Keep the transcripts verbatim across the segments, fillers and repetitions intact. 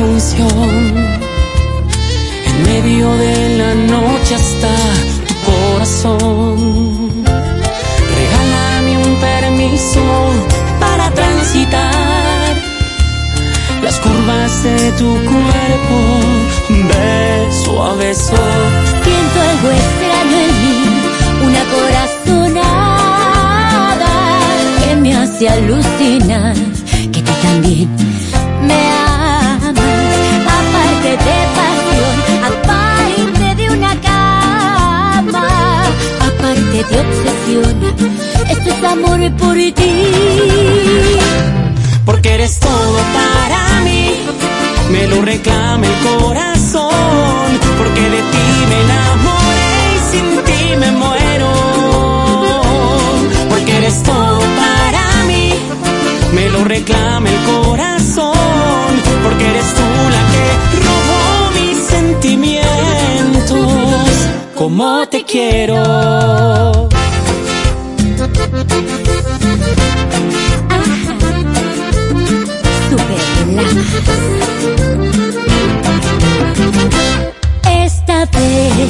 función. En medio de la noche está tu corazón. Regálame un permiso para transitar las curvas de tu cuerpo, beso a beso. Siento algo extraño en mí, una corazonada que me hace alucinar que tú también me amas. Aparte de pasión, aparte de una cama, aparte de obsesión, esto es amor por ti. Porque eres todo para mí, me lo reclama el corazón. Porque de ti me enamoré y sin ti me muero. Porque eres todo para mí, me lo reclama el corazón. Porque eres tú la que robó mis sentimientos. Como te quiero. Esta vez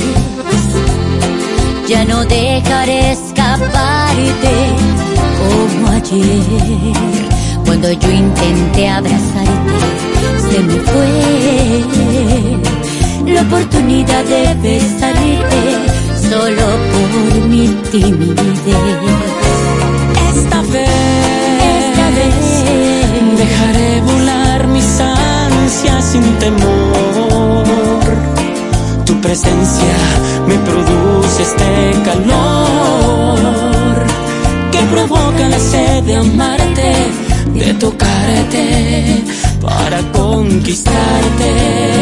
ya no dejaré escaparte como ayer, cuando yo intenté abrazarte. Se me fue la oportunidad de besarte solo por mi timidez. Esta vez, Esta vez dejaré volar mis ansias sin temor. Tu presencia me produce este calor que provoca la sed de amarte, de tocarte para conquistarte.